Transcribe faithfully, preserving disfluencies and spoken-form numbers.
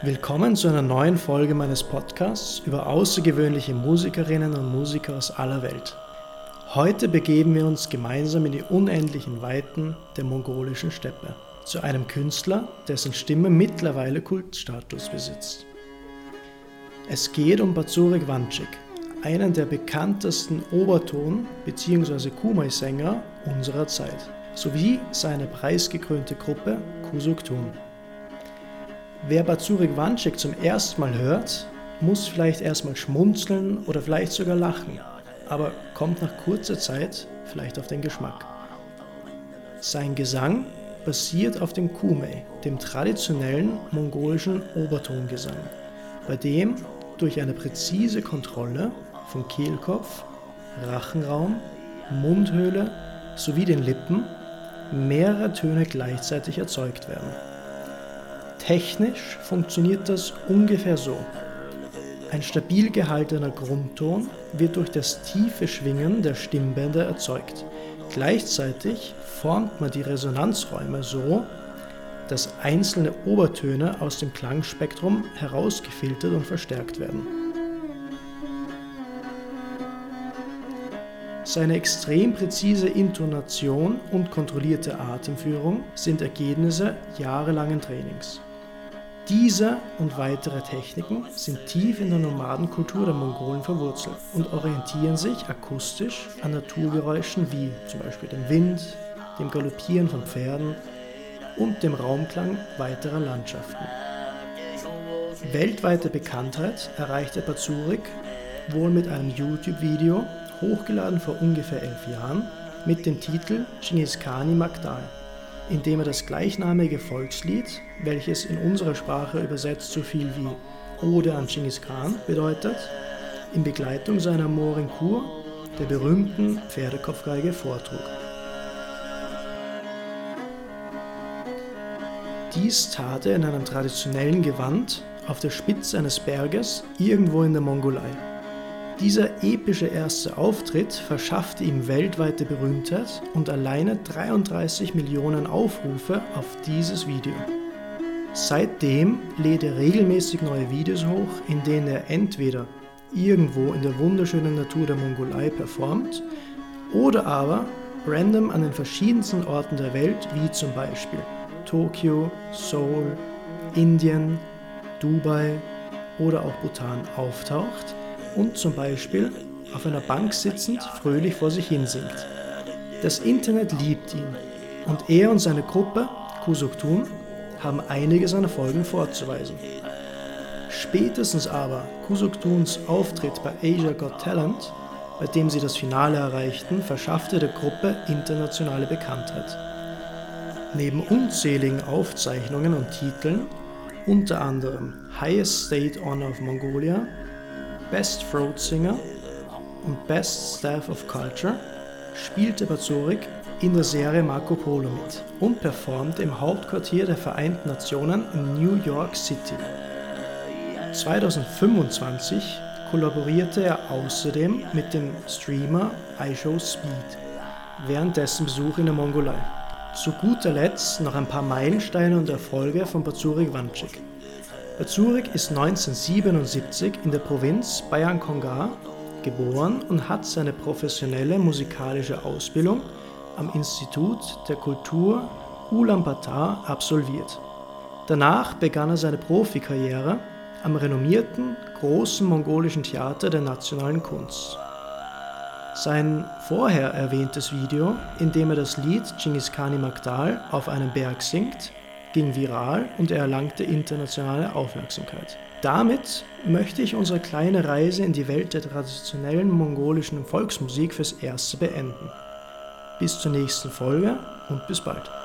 Willkommen zu einer neuen Folge meines Podcasts über außergewöhnliche Musikerinnen und Musiker aus aller Welt. Heute begeben wir uns gemeinsam in die unendlichen Weiten der mongolischen Steppe, zu einem Künstler, dessen Stimme mittlerweile Kultstatus besitzt. Es geht um Bazurik Vanchik, einen der bekanntesten Oberton- bzw. Kumei-Sänger unserer Zeit, sowie seine preisgekrönte Gruppe Kusuktun. Wer Bazurik Vanchik zum ersten Mal hört, muss vielleicht erstmal schmunzeln oder vielleicht sogar lachen, aber kommt nach kurzer Zeit vielleicht auf den Geschmack. Sein Gesang basiert auf dem Kumei, dem traditionellen mongolischen Obertongesang, bei dem durch eine präzise Kontrolle von Kehlkopf, Rachenraum, Mundhöhle sowie den Lippen mehrere Töne gleichzeitig erzeugt werden. Technisch funktioniert das ungefähr so. Ein stabil gehaltener Grundton wird durch das tiefe Schwingen der Stimmbänder erzeugt. Gleichzeitig formt man die Resonanzräume so, dass einzelne Obertöne aus dem Klangspektrum herausgefiltert und verstärkt werden. Seine extrem präzise Intonation und kontrollierte Atemführung sind Ergebnisse jahrelangen Trainings. Diese und weitere Techniken sind tief in der Nomadenkultur der Mongolen verwurzelt und orientieren sich akustisch an Naturgeräuschen wie zum Beispiel dem Wind, dem Galoppieren von Pferden und dem Raumklang weiterer Landschaften. Weltweite Bekanntheit erreichte Bazurik wohl mit einem YouTube-Video, hochgeladen vor ungefähr elf Jahren, mit dem Titel Genghis Khani Magdal, in dem er das gleichnamige Volkslied, welches in unserer Sprache übersetzt so viel wie Ode an Genghis Khan bedeutet, in Begleitung seiner Morin-Kur, der berühmten Pferdekopfgeige, vortrug. Dies tat er in einem traditionellen Gewand auf der Spitze eines Berges irgendwo in der Mongolei. Dieser epische erste Auftritt verschaffte ihm weltweite Berühmtheit und alleine dreiunddreißig Millionen Aufrufe auf dieses Video. Seitdem lädt er regelmäßig neue Videos hoch, in denen er entweder irgendwo in der wunderschönen Natur der Mongolei performt oder aber random an den verschiedensten Orten der Welt, wie zum Beispiel Tokio, Seoul, Indien, Dubai oder auch Bhutan auftaucht und zum Beispiel auf einer Bank sitzend fröhlich vor sich hin singt. Das Internet liebt ihn und er und seine Gruppe Kusuktun haben einige seiner Folgen vorzuweisen. Spätestens aber Kusuktuns Auftritt bei Asia Got Talent, bei dem sie das Finale erreichten, verschaffte der Gruppe internationale Bekanntheit. Neben unzähligen Aufzeichnungen und Titeln, unter anderem Highest State Honor of Mongolia, Best Throat Singer und Best Staff of Culture, spielte Bazurik in der Serie Marco Polo mit und performte im Hauptquartier der Vereinten Nationen in New York City. zweitausendfünfundzwanzig kollaborierte er außerdem mit dem Streamer iShowSpeed während dessen Besuch in der Mongolei. Zu guter Letzt noch ein paar Meilensteine und Erfolge von Bazurik Vanchik. Bazurik ist neunzehnhundertsiebenundsiebzig in der Provinz Bayangkongar geboren und hat seine professionelle musikalische Ausbildung am Institut der Kultur Ulaanbaatar absolviert. Danach begann er seine Profikarriere am renommierten großen mongolischen Theater der nationalen Kunst. Sein vorher erwähntes Video, in dem er das Lied Genghis Khani Magdal auf einem Berg singt, ging viral und er erlangte internationale Aufmerksamkeit. Damit möchte ich unsere kleine Reise in die Welt der traditionellen mongolischen Volksmusik fürs Erste beenden. Bis zur nächsten Folge und bis bald.